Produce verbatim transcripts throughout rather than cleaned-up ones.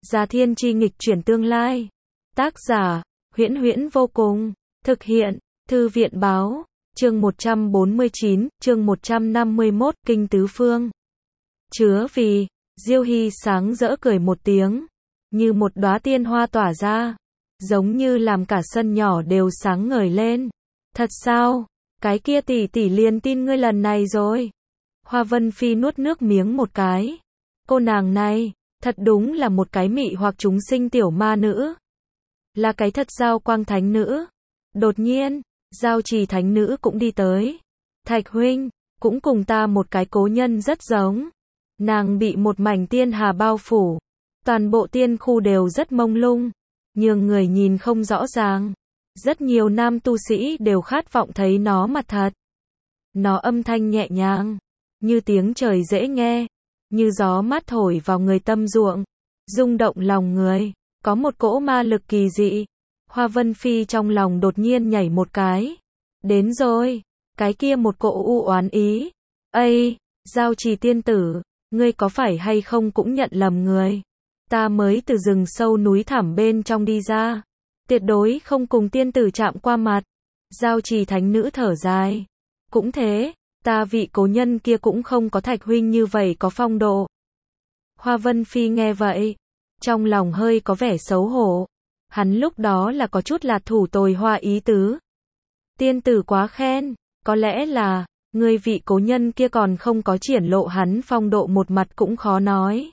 Gia Thiên Chi nghịch chuyển tương lai. Tác giả, Huyễn Huyễn vô cùng. Thực hiện, Thư viện báo. Chương một trăm bốn mươi chín, chương một trăm năm mươi mốt, Kinh Tứ Phương. Chứa vì, Diêu Hy sáng rỡ cười một tiếng, như một đóa tiên hoa tỏa ra, giống như làm cả sân nhỏ đều sáng ngời lên. Thật sao? Cái kia tỷ tỷ liền tin ngươi lần này rồi. Hoa Vân Phi nuốt nước miếng một cái. Cô nàng này, thật đúng là một cái mị hoặc chúng sinh tiểu ma nữ. Là cái thật giao quang thánh nữ. Đột nhiên, Giao Trì thánh nữ cũng đi tới. Thạch huynh, cũng cùng ta một cái cố nhân rất giống. Nàng bị một mảnh tiên hà bao phủ. Toàn bộ tiên khu đều rất mông lung, nhưng người nhìn không rõ ràng. Rất nhiều nam tu sĩ đều khát vọng thấy nó mặt thật. Nó âm thanh nhẹ nhàng, như tiếng trời dễ nghe, như gió mát thổi vào người tâm ruộng, rung động lòng người, có một cỗ ma lực kỳ dị. Hoa Vân Phi trong lòng đột nhiên nhảy một cái. Đến rồi, cái kia một cỗ u oán ý. Ây, Giao Trì tiên tử, ngươi có phải hay không cũng nhận lầm người. Ta mới từ rừng sâu núi thẳm bên trong đi ra, tuyệt đối không cùng tiên tử chạm qua mặt. Giao Trì thánh nữ thở dài. Cũng thế, ta vị cố nhân kia cũng không có Thạch huynh như vậy có phong độ. Hoa Vân Phi nghe vậy, trong lòng hơi có vẻ xấu hổ. Hắn lúc đó là có chút là thủ tồi hoa ý tứ. Tiên tử quá khen, có lẽ là, người vị cố nhân kia còn không có triển lộ hắn phong độ một mặt cũng khó nói.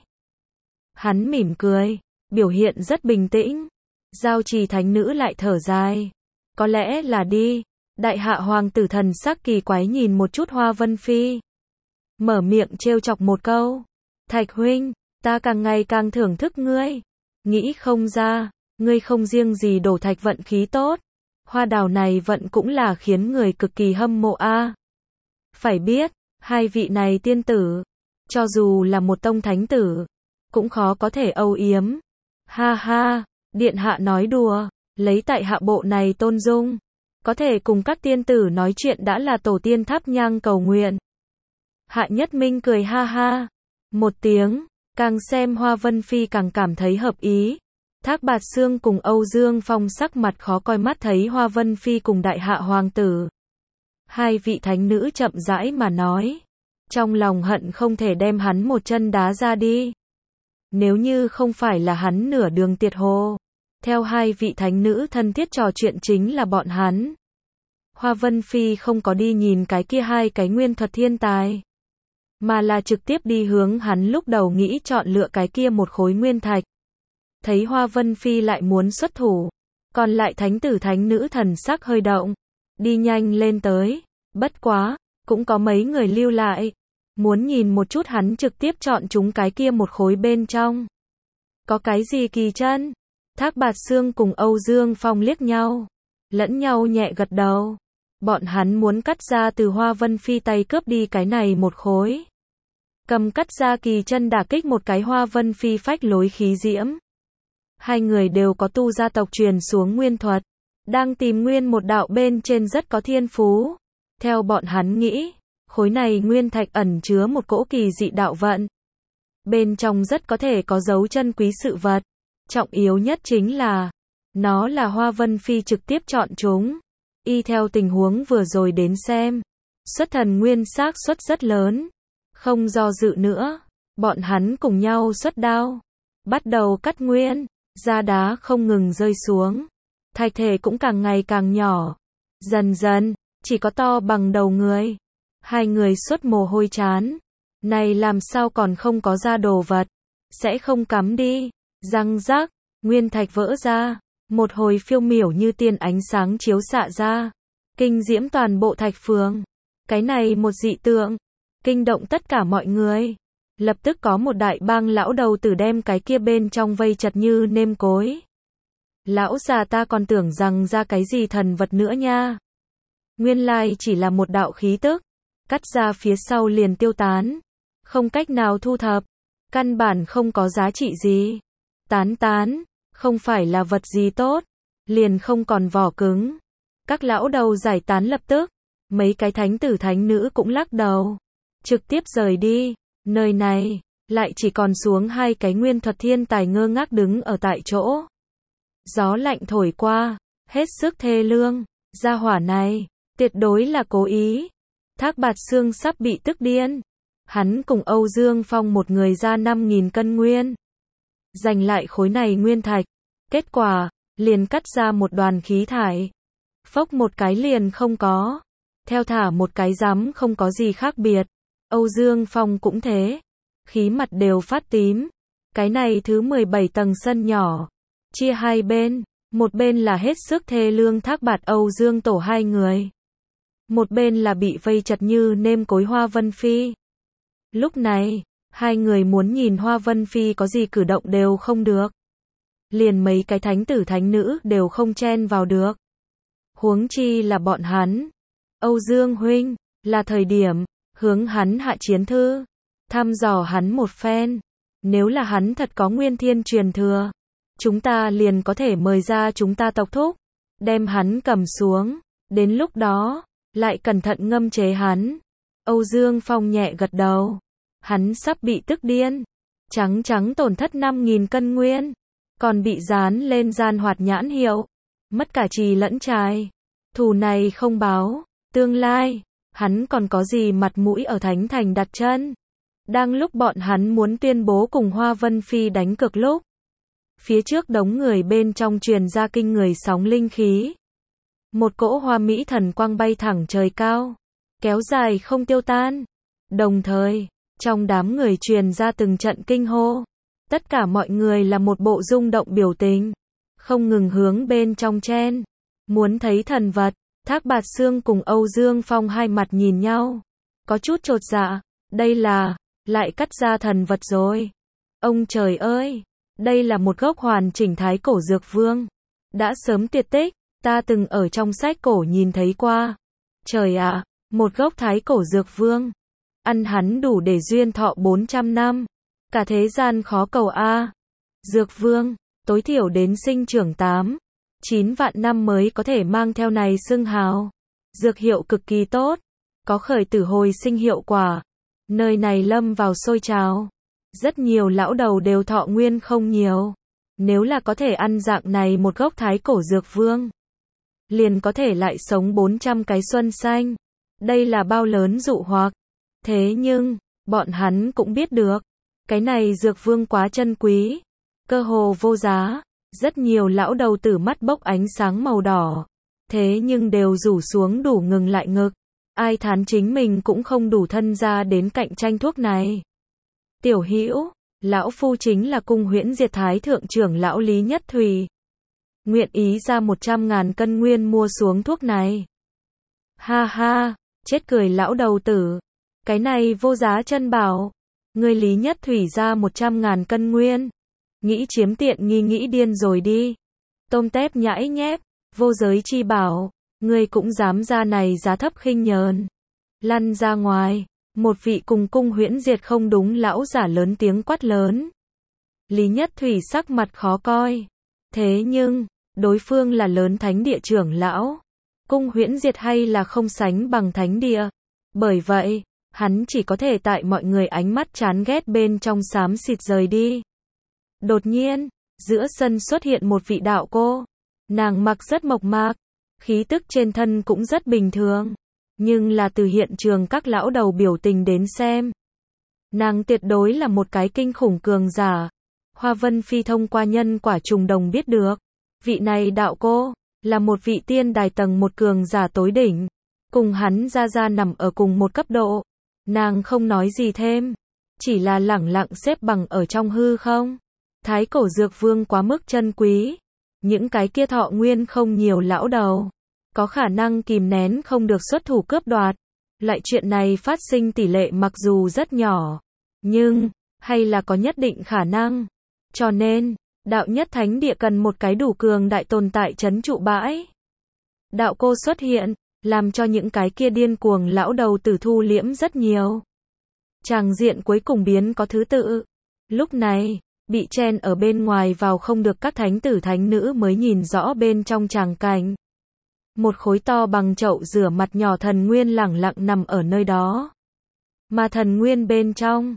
Hắn mỉm cười, biểu hiện rất bình tĩnh. Giao Trì thánh nữ lại thở dài. Có lẽ là đi. Đại hạ hoàng tử thần sắc kỳ quái nhìn một chút Hoa Vân Phi. Mở miệng trêu chọc một câu. Thạch huynh, ta càng ngày càng thưởng thức ngươi. Nghĩ không ra, ngươi không riêng gì đổ thạch vận khí tốt. Hoa đào này vận cũng là khiến người cực kỳ hâm mộ a. À. Phải biết, hai vị này tiên tử, cho dù là một tông thánh tử, cũng khó có thể âu yếm. Ha ha, điện hạ nói đùa, lấy tại hạ bộ này tôn dung. Có thể cùng các tiên tử nói chuyện đã là tổ tiên thắp nhang cầu nguyện. Hạ Nhất Minh cười ha ha. Một tiếng, càng xem Hoa Vân Phi càng cảm thấy hợp ý. Thác Bạt Xương cùng Âu Dương Phong sắc mặt khó coi mắt thấy Hoa Vân Phi cùng đại hạ hoàng tử. Hai vị thánh nữ chậm rãi mà nói. Trong lòng hận không thể đem hắn một chân đá ra đi. Nếu như không phải là hắn nửa đường tiệt hồ. Theo hai vị thánh nữ thân thiết trò chuyện chính là bọn hắn. Hoa Vân Phi không có đi nhìn cái kia hai cái nguyên thuật thiên tài, mà là trực tiếp đi hướng hắn lúc đầu nghĩ chọn lựa cái kia một khối nguyên thạch. Thấy Hoa Vân Phi lại muốn xuất thủ, còn lại thánh tử thánh nữ thần sắc hơi động, đi nhanh lên tới. Bất quá, cũng có mấy người lưu lại, muốn nhìn một chút hắn trực tiếp chọn chúng cái kia một khối bên trong. Có cái gì kỳ chân? Thác Bạt Xương cùng Âu Dương Phong liếc nhau, lẫn nhau nhẹ gật đầu. Bọn hắn muốn cắt ra từ Hoa Vân Phi tay cướp đi cái này một khối. Cầm cắt ra kỳ chân đả kích một cái Hoa Vân Phi phách lối khí diễm. Hai người đều có tu gia tộc truyền xuống nguyên thuật, đang tìm nguyên một đạo bên trên rất có thiên phú. Theo bọn hắn nghĩ, khối này nguyên thạch ẩn chứa một cỗ kỳ dị đạo vận. Bên trong rất có thể có dấu chân quý sự vật. Trọng yếu nhất chính là, nó là Hoa Vân Phi trực tiếp chọn chúng. Y theo tình huống vừa rồi đến xem, xuất thần nguyên xác suất rất lớn. Không do dự nữa, bọn hắn cùng nhau xuất đao, bắt đầu cắt nguyên. Da đá không ngừng rơi xuống, thạch thể cũng càng ngày càng nhỏ. Dần dần, chỉ có to bằng đầu người. Hai người xuất mồ hôi chán. Này làm sao còn không có ra đồ vật, sẽ không cắm đi. Răng rác, nguyên thạch vỡ ra, một hồi phiêu miểu như tiên ánh sáng chiếu xạ ra, kinh diễm toàn bộ thạch phường. Cái này một dị tượng, kinh động tất cả mọi người. Lập tức có một đại bang lão đầu tử đem cái kia bên trong vây chặt như nêm cối. Lão già ta còn tưởng rằng ra cái gì thần vật nữa nha. Nguyên lai chỉ là một đạo khí tức, cắt ra phía sau liền tiêu tán, không cách nào thu thập, căn bản không có giá trị gì. Tán tán, không phải là vật gì tốt, liền không còn vỏ cứng. Các lão đầu giải tán lập tức, mấy cái thánh tử thánh nữ cũng lắc đầu, trực tiếp rời đi. Nơi này, lại chỉ còn xuống hai cái nguyên thuật thiên tài ngơ ngác đứng ở tại chỗ. Gió lạnh thổi qua, hết sức thê lương, gia hỏa này, tuyệt đối là cố ý. Thác Bạt Xương sắp bị tức điên. Hắn cùng Âu Dương Phong một người ra năm nghìn cân nguyên. Giành lại khối này nguyên thạch. Kết quả, liền cắt ra một đoàn khí thải. Phốc một cái liền không có. Theo thả một cái rắm không có gì khác biệt. Âu Dương Phong cũng thế. Khí mặt đều phát tím. Cái này thứ mười bảy tầng sân nhỏ. Chia hai bên. Một bên là hết sức thê lương Thác Bạt Âu Dương tổ hai người. Một bên là bị vây chật như nêm cối Hoa Vân Phi. Lúc này, hai người muốn nhìn Hoa Vân Phi có gì cử động đều không được. Liền mấy cái thánh tử thánh nữ đều không chen vào được. Huống chi là bọn hắn. Âu Dương huynh, là thời điểm, hướng hắn hạ chiến thư. Thăm dò hắn một phen. Nếu là hắn thật có nguyên thiên truyền thừa. Chúng ta liền có thể mời ra chúng ta tộc thúc. Đem hắn cầm xuống. Đến lúc đó, lại cẩn thận ngâm chế hắn. Âu Dương Phong nhẹ gật đầu. Hắn sắp bị tức điên. Trắng trắng tổn thất năm nghìn cân nguyên. Còn bị dán lên gian hoạt nhãn hiệu. Mất cả trì lẫn trai. Thù này không báo. Tương lai, hắn còn có gì mặt mũi ở Thánh Thành đặt chân. Đang lúc bọn hắn muốn tuyên bố cùng Hoa Vân Phi đánh cược lúc. Phía trước đống người bên trong truyền ra kinh người sóng linh khí. Một cỗ hoa mỹ thần quang bay thẳng trời cao. Kéo dài không tiêu tan. Đồng thời, trong đám người truyền ra từng trận kinh hô. Tất cả mọi người là một bộ rung động biểu tình. Không ngừng hướng bên trong chen. Muốn thấy thần vật. Thác Bạt Xương cùng Âu Dương Phong hai mặt nhìn nhau. Có chút chột dạ. Đây là, lại cắt ra thần vật rồi. Ông trời ơi! Đây là một gốc hoàn chỉnh thái cổ dược vương. Đã sớm tuyệt tích. Ta từng ở trong sách cổ nhìn thấy qua. Trời ạ! Một gốc thái cổ dược vương. Ăn hắn đủ để duyên thọ bốn trăm năm. Cả thế gian khó cầu a. Dược vương, tối thiểu đến sinh trưởng tám, chín vạn năm mới có thể mang theo này xưng hào. Dược hiệu cực kỳ tốt, có khởi tử hồi sinh hiệu quả. Nơi này lâm vào sôi trào. Rất nhiều lão đầu đều thọ nguyên không nhiều. Nếu là có thể ăn dạng này một gốc thái cổ dược vương, liền có thể lại sống bốn trăm cái xuân xanh. Đây là bao lớn dụ hoặc. Thế nhưng, bọn hắn cũng biết được. Cái này dược vương quá chân quý. Cơ hồ vô giá. Rất nhiều lão đầu tử mắt bốc ánh sáng màu đỏ. Thế nhưng đều rủ xuống đủ ngừng lại ngực. Ai thán chính mình cũng không đủ thân ra đến cạnh tranh thuốc này. Tiểu Hữu, lão phu chính là cung huyễn diệt thái thượng trưởng lão Lý Nhất Thùy. Nguyện ý ra một trăm ngàn cân nguyên mua xuống thuốc này. Ha ha, chết cười lão đầu tử. Cái này vô giá chân bảo. Người Lý Nhất Thủy ra một trăm ngàn cân nguyên. Nghĩ chiếm tiện nghi nghĩ điên rồi đi. Tôm tép nhãi nhép, vô giới chi bảo. Người cũng dám ra này giá thấp khinh nhờn. Lăn ra ngoài. Một vị cùng cung huyễn diệt không đúng lão giả lớn tiếng quát lớn. Lý Nhất Thủy sắc mặt khó coi. Thế nhưng, đối phương là lớn thánh địa trưởng lão. Cung huyễn diệt hay là không sánh bằng thánh địa. Bởi vậy, hắn chỉ có thể tại mọi người ánh mắt chán ghét bên trong xám xịt rời đi. Đột nhiên, giữa sân xuất hiện một vị đạo cô. Nàng mặc rất mộc mạc, khí tức trên thân cũng rất bình thường. Nhưng là từ hiện trường các lão đầu biểu tình đến xem. Nàng tuyệt đối là một cái kinh khủng cường giả. Hoa Vân Phi thông qua nhân quả trùng đồng biết được. Vị này đạo cô, là một vị tiên đài tầng một cường giả tối đỉnh. Cùng hắn ra ra nằm ở cùng một cấp độ. Nàng không nói gì thêm. Chỉ là lẳng lặng xếp bằng ở trong hư không. Thái cổ dược vương quá mức chân quý. Những cái kia thọ nguyên không nhiều lão đầu. Có khả năng kìm nén không được xuất thủ cướp đoạt. Loại chuyện này phát sinh tỷ lệ mặc dù rất nhỏ. Nhưng, hay là có nhất định khả năng. Cho nên, đạo nhất thánh địa cần một cái đủ cường đại tồn tại trấn trụ bãi. Đạo cô xuất hiện, làm cho những cái kia điên cuồng lão đầu tử thu liễm rất nhiều. Tràng diện cuối cùng biến có thứ tự. Lúc này, bị chen ở bên ngoài vào không được các thánh tử thánh nữ mới nhìn rõ bên trong tràng cảnh. Một khối to bằng chậu rửa mặt nhỏ thần nguyên lẳng lặng nằm ở nơi đó. Mà thần nguyên bên trong,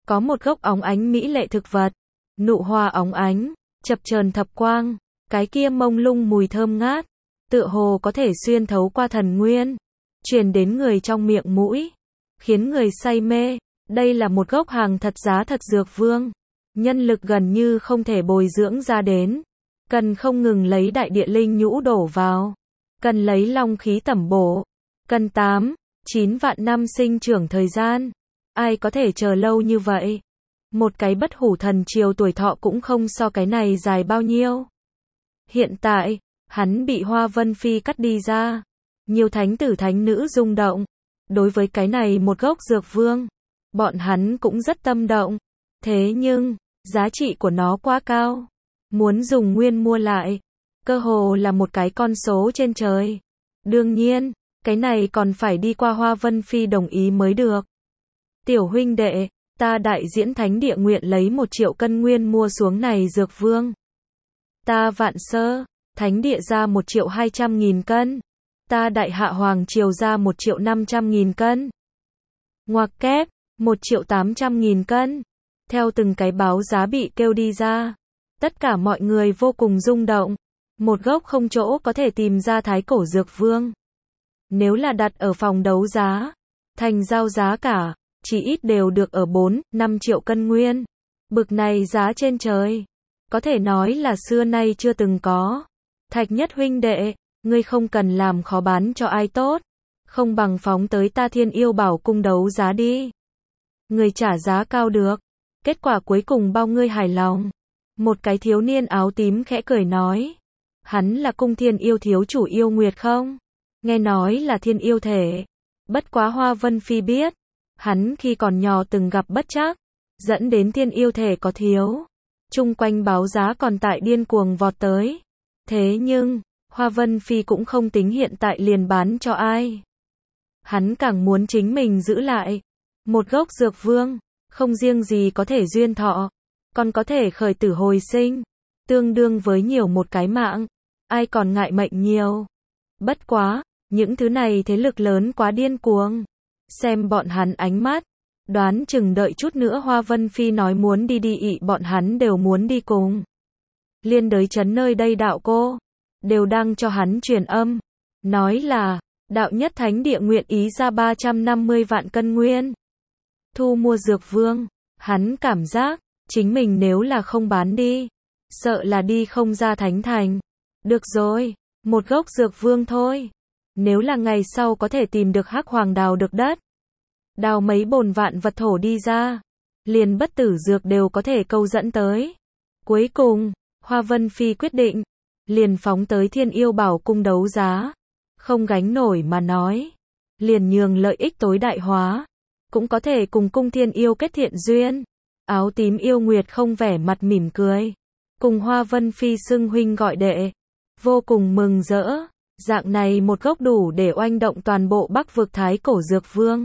có một gốc óng ánh mỹ lệ thực vật, nụ hoa óng ánh, chập chờn thập quang, cái kia mông lung mùi thơm ngát, tựa hồ có thể xuyên thấu qua thần nguyên, truyền đến người trong miệng mũi, khiến người say mê. Đây là một gốc hàng thật giá thật dược vương, nhân lực gần như không thể bồi dưỡng ra đến, cần không ngừng lấy đại địa linh nhũ đổ vào, cần lấy long khí tẩm bổ, cần tám, chín vạn năm sinh trưởng thời gian. Ai có thể chờ lâu như vậy? Một cái bất hủ thần triều tuổi thọ cũng không so cái này dài bao nhiêu. Hiện tại, hắn bị Hoa Vân Phi cắt đi ra. Nhiều thánh tử thánh nữ rung động. Đối với cái này một gốc dược vương, bọn hắn cũng rất tâm động. Thế nhưng, giá trị của nó quá cao. Muốn dùng nguyên mua lại, cơ hồ là một cái con số trên trời. Đương nhiên, cái này còn phải đi qua Hoa Vân Phi đồng ý mới được. Tiểu huynh đệ, ta đại diễn thánh địa nguyện lấy một triệu cân nguyên mua xuống này dược vương. Ta vạn sơ, thánh địa ra một triệu hai trăm nghìn cân. Ta đại hạ hoàng triều ra một triệu năm trăm nghìn cân. Ngoặc kép, một triệu tám trăm nghìn cân. Theo từng cái báo giá bị kêu đi ra, tất cả mọi người vô cùng rung động. Một gốc không chỗ có thể tìm ra thái cổ dược vương. Nếu là đặt ở phòng đấu giá, thành giao giá cả, chỉ ít đều được ở bốn, năm triệu cân nguyên. Bực này giá trên trời, có thể nói là xưa nay chưa từng có. Thạch Nhất huynh đệ, ngươi không cần làm khó bán cho ai tốt, không bằng phóng tới ta Thiên Yêu Bảo cung đấu giá đi. Người trả giá cao được, kết quả cuối cùng bao ngươi hài lòng. Một cái thiếu niên áo tím khẽ cười nói, hắn là cung Thiên Yêu thiếu chủ Yêu Nguyệt không? Nghe nói là thiên yêu thể. Bất quá Hoa Vân Phi biết, hắn khi còn nhỏ từng gặp bất trắc, dẫn đến thiên yêu thể có thiếu. Chung quanh báo giá còn tại điên cuồng vọt tới. Thế nhưng, Hoa Vân Phi cũng không tính hiện tại liền bán cho ai. Hắn càng muốn chính mình giữ lại. Một gốc dược vương, không riêng gì có thể duyên thọ, còn có thể khởi tử hồi sinh, tương đương với nhiều một cái mạng. Ai còn ngại mệnh nhiều. Bất quá, những thứ này thế lực lớn quá điên cuồng. Xem bọn hắn ánh mắt, đoán chừng đợi chút nữa Hoa Vân Phi nói muốn đi đi ị bọn hắn đều muốn đi cùng. Liên đới chấn nơi đây đạo cô, đều đang cho hắn truyền âm. Nói là, đạo nhất thánh địa nguyện ý ra ba trăm năm mươi vạn cân nguyên. Thu mua dược vương, hắn cảm giác, chính mình nếu là không bán đi, sợ là đi không ra thánh thành. Được rồi, một gốc dược vương thôi. Nếu là ngày sau có thể tìm được hắc hoàng đào được đất, đào mấy bồn vạn vật thổ đi ra, liền bất tử dược đều có thể câu dẫn tới. Cuối cùng, Hoa Vân Phi quyết định, liền phóng tới Thiên Yêu Bảo cung đấu giá. Không gánh nổi mà nói, liền nhường lợi ích tối đại hóa, cũng có thể cùng cung Thiên Yêu kết thiện duyên. Áo tím Yêu Nguyệt không vẻ mặt mỉm cười, cùng Hoa Vân Phi xưng huynh gọi đệ, vô cùng mừng rỡ. Dạng này một gốc đủ để oanh động toàn bộ Bắc vực thái cổ dược vương.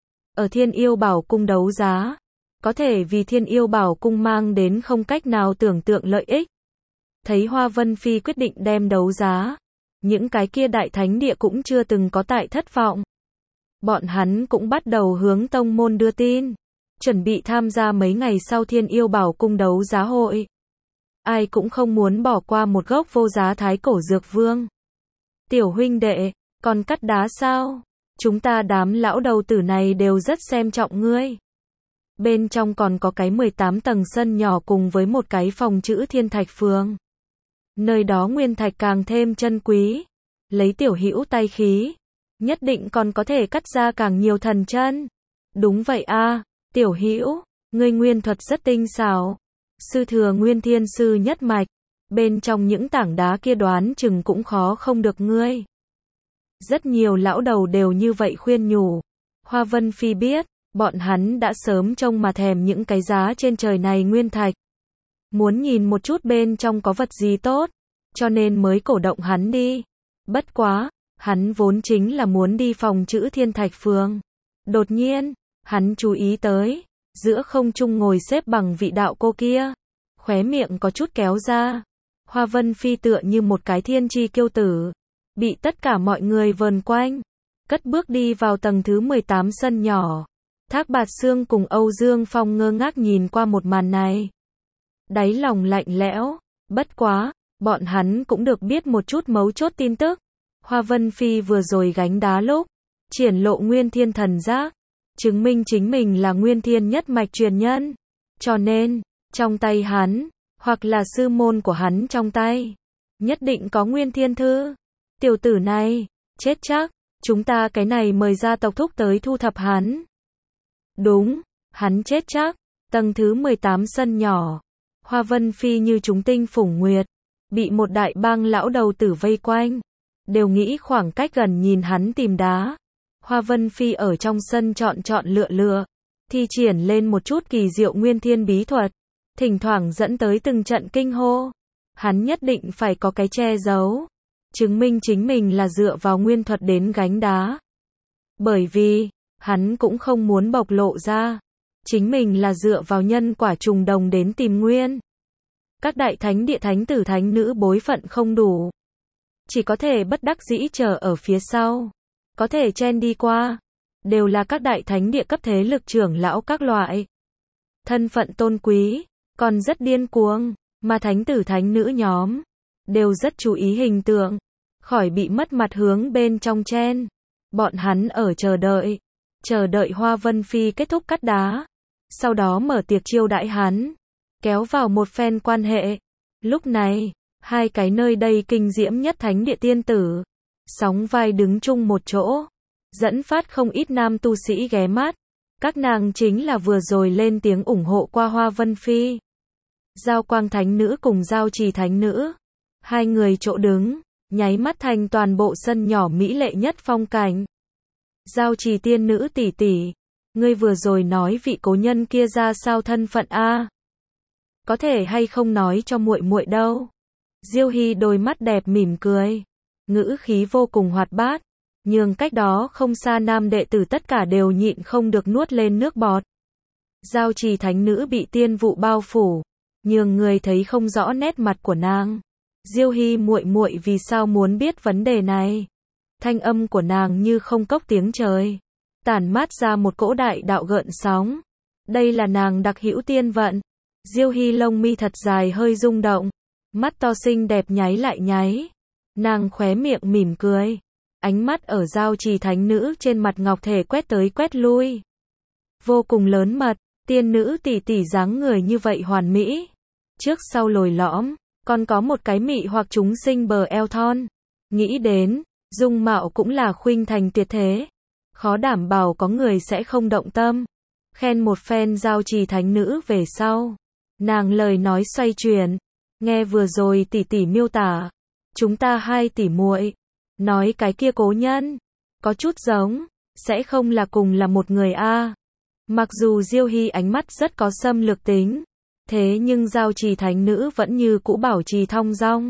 Ở Thiên Yêu Bảo cung đấu giá, có thể vì Thiên Yêu Bảo cung mang đến không cách nào tưởng tượng lợi ích. Thấy Hoa Vân Phi quyết định đem đấu giá, những cái kia đại thánh địa cũng chưa từng có tại thất vọng. Bọn hắn cũng bắt đầu hướng tông môn đưa tin, chuẩn bị tham gia mấy ngày sau Thiên Yêu Bảo cung đấu giá hội. Ai cũng không muốn bỏ qua một gốc vô giá thái cổ dược vương. Tiểu huynh đệ, còn cắt đá sao? Chúng ta đám lão đầu tử này đều rất xem trọng ngươi. Bên trong còn có cái mười tám tầng sân nhỏ cùng với một cái phòng chữ Thiên Thạch Phường. Nơi đó nguyên thạch càng thêm chân quý. Lấy tiểu hữu tay khí, nhất định còn có thể cắt ra càng nhiều thần chân. Đúng vậy a, tiểu hữu, ngươi nguyên thuật rất tinh xảo. Sư thừa Nguyên Thiên sư nhất mạch, bên trong những tảng đá kia đoán chừng cũng khó không được ngươi. Rất nhiều lão đầu đều như vậy khuyên nhủ. Hoa Vân Phi biết, bọn hắn đã sớm trông mà thèm những cái giá trên trời này nguyên thạch. Muốn nhìn một chút bên trong có vật gì tốt, cho nên mới cổ động hắn đi. Bất quá, hắn vốn chính là muốn đi phòng chữ Thiên Thạch Phường. Đột nhiên, hắn chú ý tới, giữa không trung ngồi xếp bằng vị đạo cô kia, khóe miệng có chút kéo ra. Hoa Vân Phi tựa như một cái thiên chi kiêu tử, bị tất cả mọi người vờn quanh, cất bước đi vào tầng thứ mười tám sân nhỏ. Thác Bạt Sương cùng Âu Dương Phong ngơ ngác nhìn qua một màn này. Đáy lòng lạnh lẽo, bất quá, bọn hắn cũng được biết một chút mấu chốt tin tức. Hoa Vân Phi vừa rồi gánh đá lúc, triển lộ Nguyên Thiên thần giác, chứng minh chính mình là Nguyên Thiên nhất mạch truyền nhân. Cho nên, trong tay hắn, hoặc là sư môn của hắn trong tay, nhất định có Nguyên Thiên thư. Tiểu tử này, chết chắc, chúng ta cái này mời gia tộc thúc tới thu thập hắn. Đúng, hắn chết chắc. Tầng thứ mười tám sân nhỏ, Hoa Vân Phi như chúng tinh phủng nguyệt, bị một đại bang lão đầu tử vây quanh, đều nghĩ khoảng cách gần nhìn hắn tìm đá. Hoa Vân Phi ở trong sân chọn chọn lựa lựa, thi triển lên một chút kỳ diệu Nguyên Thiên bí thuật, thỉnh thoảng dẫn tới từng trận kinh hô. Hắn nhất định phải có cái che giấu, chứng minh chính mình là dựa vào nguyên thuật đến gánh đá. Bởi vì, hắn cũng không muốn bộc lộ ra, chính mình là dựa vào nhân quả trùng đồng đến tìm nguyên. Các đại thánh địa thánh tử thánh nữ bối phận không đủ, chỉ có thể bất đắc dĩ chờ ở phía sau, có thể chen đi qua, đều là các đại thánh địa cấp thế lực trưởng lão các loại. Thân phận tôn quý, còn rất điên cuồng, mà thánh tử thánh nữ nhóm, đều rất chú ý hình tượng, khỏi bị mất mặt hướng bên trong chen. Bọn hắn ở chờ đợi, chờ đợi Hoa Vân Phi kết thúc cắt đá, sau đó mở tiệc chiêu đãi hắn, kéo vào một phen quan hệ. Lúc này, hai cái nơi đây kinh diễm nhất thánh địa tiên tử, sóng vai đứng chung một chỗ, dẫn phát không ít nam tu sĩ ghé mắt. Các nàng chính là vừa rồi lên tiếng ủng hộ qua Hoa Vân Phi. Giao Quang Thánh Nữ cùng Giao Trì Thánh Nữ, hai người chỗ đứng, nháy mắt thành toàn bộ sân nhỏ mỹ lệ nhất phong cảnh. Giao Trì tiên nữ tỷ tỷ, ngươi vừa rồi nói vị cố nhân kia ra sao thân phận a? Có thể hay không nói cho muội muội đâu? Diêu Hy đôi mắt đẹp mỉm cười, ngữ khí vô cùng hoạt bát, nhường cách đó không xa nam đệ tử tất cả đều nhịn không được nuốt lên nước bọt. Giao Trì Thánh Nữ bị tiên vụ bao phủ, nhường người thấy không rõ nét mặt của nàng. Diêu Hy muội muội vì sao muốn biết vấn đề này? Thanh âm của nàng như không cốc tiếng trời, tản mát ra một cỗ đại đạo gợn sóng. Đây là nàng đặc hữu tiên vận. Diêu Hy lông mi thật dài hơi rung động, mắt to xinh đẹp nháy lại nháy. Nàng khóe miệng mỉm cười, ánh mắt ở Giao Trì Thánh Nữ trên mặt ngọc thể quét tới quét lui. Vô cùng lớn mật, tiên nữ tỷ tỷ dáng người như vậy hoàn mỹ, trước sau lồi lõm, còn có một cái mị hoặc chúng sinh bờ eo thon. Nghĩ đến, dung mạo cũng là khuynh thành tuyệt thế, khó đảm bảo có người sẽ không động tâm. Khen một phen Giao Trì Thánh Nữ về sau, nàng lời nói xoay chuyển, nghe vừa rồi tỷ tỷ miêu tả, chúng ta hai tỷ muội, nói cái kia cố nhân, có chút giống, sẽ không là cùng là một người a. Mặc dù Diêu Hy ánh mắt rất có xâm lược tính, thế nhưng Giao Trì Thánh Nữ vẫn như cũ bảo trì thong dong.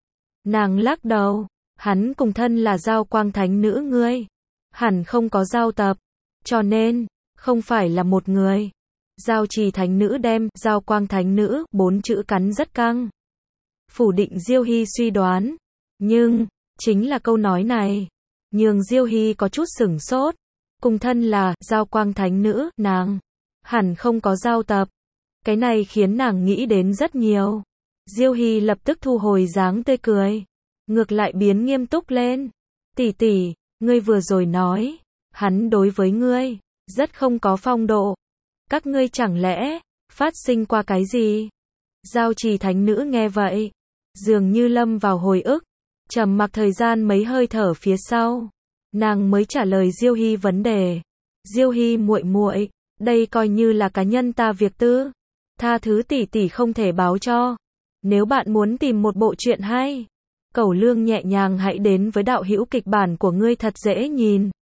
Nàng lắc đầu, hắn cùng thân là Giao Quang Thánh Nữ ngươi, hẳn không có giao tập, cho nên, không phải là một người. Giao Trì Thánh Nữ đem Giao Quang Thánh Nữ bốn chữ cắn rất căng, phủ định Diêu Hy suy đoán. Nhưng, chính là câu nói này, nhường Diêu Hy có chút sửng sốt. Cùng thân là Giao Quang Thánh Nữ, nàng hẳn không có giao tập. Cái này khiến nàng nghĩ đến rất nhiều. Diêu Hy lập tức thu hồi dáng tươi cười, ngược lại biến nghiêm túc lên. Tỷ tỷ, ngươi vừa rồi nói, hắn đối với ngươi rất không có phong độ. Các ngươi chẳng lẽ phát sinh qua cái gì? Giao Trì Thánh Nữ nghe vậy, dường như lâm vào hồi ức, trầm mặc thời gian mấy hơi thở phía sau, nàng mới trả lời Diêu Hy vấn đề. Diêu Hy muội muội, đây coi như là cá nhân ta việc tư, tha thứ tỷ tỷ không thể báo cho. Nếu bạn muốn tìm một bộ truyện hay, cẩu lương nhẹ nhàng hãy đến với đạo hữu kịch bản của ngươi thật dễ nhìn.